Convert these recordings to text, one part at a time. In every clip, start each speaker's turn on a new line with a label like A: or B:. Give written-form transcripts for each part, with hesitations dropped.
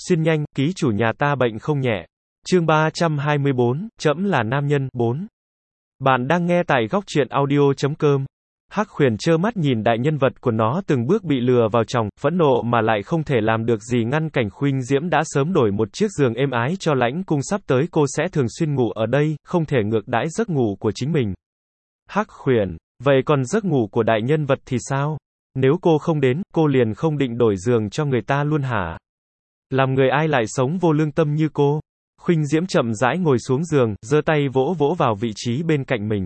A: Xuyên nhanh, ký chủ nhà ta bệnh không nhẹ. Chương 324, trẫm là nam nhân, 4. Bạn đang nghe tại góc truyện audio.com. Hắc Huyền trơ mắt nhìn đại nhân vật của nó từng bước bị lừa vào chồng, phẫn nộ mà lại không thể làm được gì ngăn cảnh Khuynh Diễm đã sớm đổi một chiếc giường êm ái cho Lãnh Cung, sắp tới cô sẽ thường xuyên ngủ ở đây, không thể ngược đãi giấc ngủ của chính mình. Hắc Huyền, vậy còn giấc ngủ của đại nhân vật thì sao? Nếu cô không đến, cô liền không định đổi giường cho người ta luôn hả? Làm người ai lại sống vô lương tâm như cô? Khuynh Diễm chậm rãi ngồi xuống giường, giơ tay vỗ vỗ vào vị trí bên cạnh mình.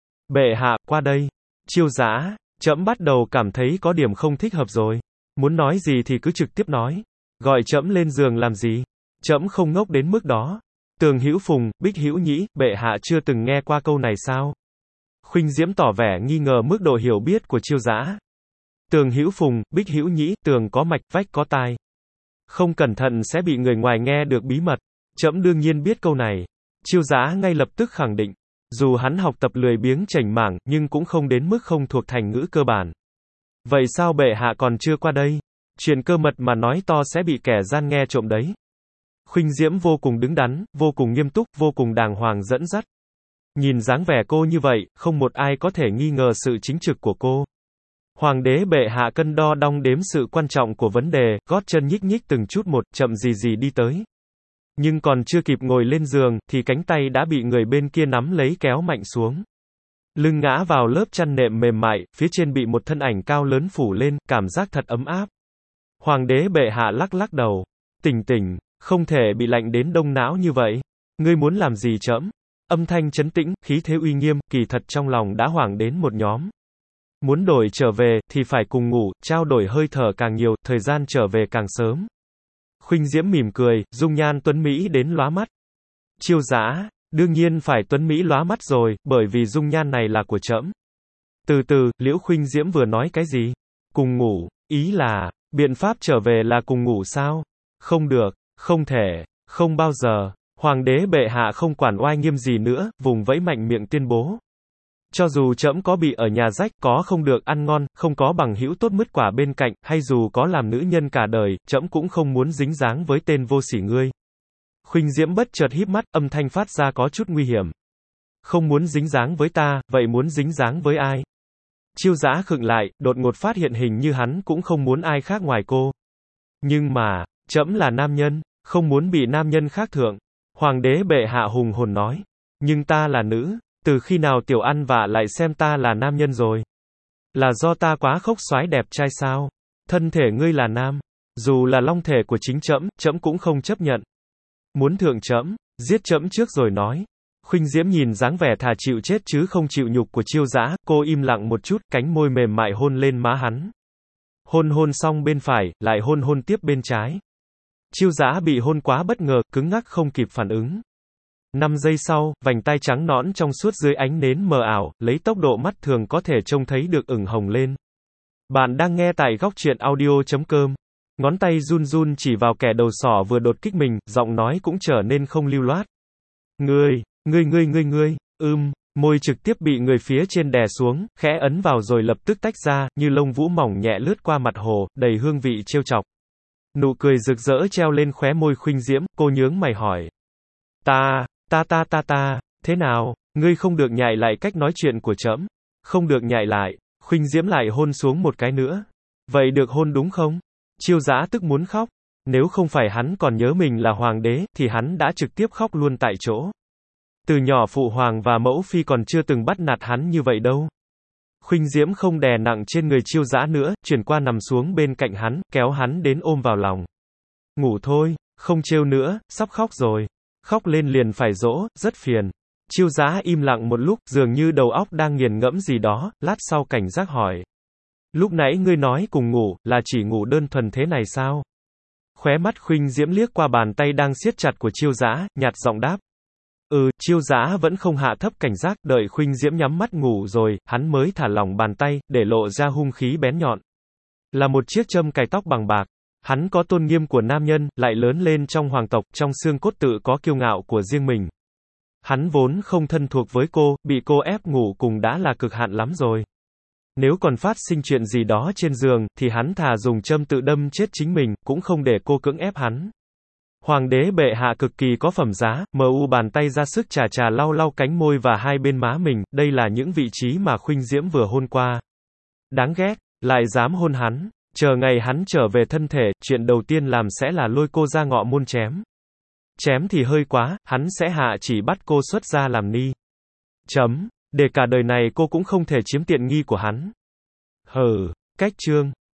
A: Bệ hạ, qua đây. Chiêu Dã, trẫm bắt đầu cảm thấy có điểm không thích hợp rồi. Muốn nói gì thì cứ trực tiếp nói. Gọi trẫm lên giường làm gì? Trẫm không ngốc đến mức đó. Tường Hữu Phùng, Bích Hữu Nhĩ, bệ hạ chưa từng nghe qua câu này sao? Khuynh Diễm tỏ vẻ nghi ngờ mức độ hiểu biết của Chiêu Dã. Tường Hữu Phùng, Bích Hữu Nhĩ, tường có mạch, vách có tai. Không cẩn thận sẽ bị người ngoài nghe được bí mật. Trẫm đương nhiên biết câu này. Chiêu Dã ngay lập tức khẳng định. Dù hắn học tập lười biếng chảnh mảng, nhưng cũng không đến mức không thuộc thành ngữ cơ bản. Vậy sao bệ hạ còn chưa qua đây? Chuyện cơ mật mà nói to sẽ bị kẻ gian nghe trộm đấy. Khuynh Diễm vô cùng đứng đắn, vô cùng nghiêm túc, vô cùng đàng hoàng dẫn dắt. Nhìn dáng vẻ cô như vậy, không một ai có thể nghi ngờ sự chính trực của cô. Hoàng đế bệ hạ cân đo đong đếm sự quan trọng của vấn đề, gót chân nhích nhích từng chút một, chậm gì gì đi tới. Nhưng còn chưa kịp ngồi lên giường, thì cánh tay đã bị người bên kia nắm lấy kéo mạnh xuống. Lưng ngã vào lớp chăn nệm mềm mại, phía trên bị một thân ảnh cao lớn phủ lên, cảm giác thật ấm áp. Hoàng đế bệ hạ lắc lắc đầu. Tỉnh tỉnh, không thể bị lạnh đến đông não như vậy. Ngươi muốn làm gì trẫm? Âm thanh trấn tĩnh, khí thế uy nghiêm, kỳ thật trong lòng đã hoảng đến một nhóm. Muốn đổi trở về, thì phải cùng ngủ, trao đổi hơi thở càng nhiều, thời gian trở về càng sớm. Khuynh Diễm mỉm cười, dung nhan tuấn Mỹ đến lóa mắt. Chiêu Dã, đương nhiên phải tuấn Mỹ lóa mắt rồi, bởi vì dung nhan này là của trẫm. Từ từ, Liễu Khuynh Diễm vừa nói cái gì? Cùng ngủ, ý là, biện pháp trở về là cùng ngủ sao? Không được, không thể, không bao giờ. Hoàng đế bệ hạ không quản oai nghiêm gì nữa, vùng vẫy mạnh miệng tuyên bố. Cho dù trẫm có bị ở nhà rách, có không được ăn ngon, không có bằng hữu tốt mứt quả bên cạnh, hay dù có làm nữ nhân cả đời, trẫm cũng không muốn dính dáng với tên vô sỉ ngươi. Khuynh Diễm bất chợt híp mắt, âm thanh phát ra có chút nguy hiểm. Không muốn dính dáng với ta, vậy muốn dính dáng với ai? Chiêu Dã khựng lại, đột ngột phát hiện hình như hắn cũng không muốn ai khác ngoài cô. Nhưng mà, trẫm là nam nhân, không muốn bị nam nhân khác thượng. Hoàng đế bệ hạ hùng hồn nói. Nhưng ta là nữ. Từ khi nào tiểu ăn vạ lại xem ta là nam nhân rồi? Là do ta quá khốc xoái đẹp trai sao? Thân thể ngươi là nam. Dù là long thể của chính trẫm, trẫm cũng không chấp nhận. Muốn thượng trẫm, giết trẫm trước rồi nói. Khuynh Diễm nhìn dáng vẻ thà chịu chết chứ không chịu nhục của Chiêu Dã, cô im lặng một chút, cánh môi mềm mại hôn lên má hắn. Hôn xong bên phải, lại hôn tiếp bên trái. Chiêu Dã bị hôn quá bất ngờ, cứng ngắc không kịp phản ứng. 5 giây sau, vành tai trắng nõn trong suốt dưới ánh nến mờ ảo, lấy tốc độ mắt thường có thể trông thấy được ửng hồng lên. Bạn đang nghe tại góc truyện audio.com. Ngón tay run run chỉ vào kẻ đầu sỏ vừa đột kích mình, giọng nói cũng trở nên không lưu loát. Ngươi, môi trực tiếp bị người phía trên đè xuống, khẽ ấn vào rồi lập tức tách ra, như lông vũ mỏng nhẹ lướt qua mặt hồ, đầy hương vị trêu chọc. Nụ cười rực rỡ treo lên khóe môi Khuynh Diễm, cô nhướng mày hỏi. Ta, thế nào, ngươi không được nhại lại cách nói chuyện của trẫm? Không được nhại lại. Khuynh Diễm lại hôn xuống một cái nữa. Vậy được hôn đúng không? Chiêu Dã tức muốn khóc. Nếu không phải hắn còn nhớ mình là hoàng đế, thì hắn đã trực tiếp khóc luôn tại chỗ. Từ nhỏ phụ hoàng và mẫu phi còn chưa từng bắt nạt hắn như vậy đâu. Khuynh Diễm không đè nặng trên người Chiêu Dã nữa, chuyển qua nằm xuống bên cạnh hắn, kéo hắn đến ôm vào lòng. Ngủ thôi, không trêu nữa, sắp khóc rồi. Khóc lên liền phải dỗ, rất phiền. Chiêu Dã im lặng một lúc, dường như đầu óc đang nghiền ngẫm gì đó, lát sau cảnh giác hỏi. Lúc nãy ngươi nói cùng ngủ, là chỉ ngủ đơn thuần thế này sao? Khóe mắt Khuynh Diễm liếc qua bàn tay đang siết chặt của Chiêu Dã, nhạt giọng đáp. Chiêu Dã vẫn không hạ thấp cảnh giác, đợi Khuynh Diễm nhắm mắt ngủ rồi, hắn mới thả lỏng bàn tay, để lộ ra hung khí bén nhọn. Là một chiếc châm cài tóc bằng bạc. Hắn có tôn nghiêm của nam nhân, lại lớn lên trong hoàng tộc, trong xương cốt tự có kiêu ngạo của riêng mình. Hắn vốn không thân thuộc với cô, bị cô ép ngủ cùng đã là cực hạn lắm rồi. Nếu còn phát sinh chuyện gì đó trên giường, thì hắn thà dùng châm tự đâm chết chính mình, cũng không để cô cưỡng ép hắn. Hoàng đế bệ hạ cực kỳ có phẩm giá, mu bàn tay ra sức chà chà lau lau cánh môi và hai bên má mình, đây là những vị trí mà Khuynh Diễm vừa hôn qua. Đáng ghét, lại dám hôn hắn. Chờ ngày hắn trở về thân thể, chuyện đầu tiên làm sẽ là lôi cô ra ngọ môn chém. Chém thì hơi quá, hắn sẽ hạ chỉ bắt cô xuất ra làm ni. Để cả đời này cô cũng không thể chiếm tiện nghi của hắn. Cách chương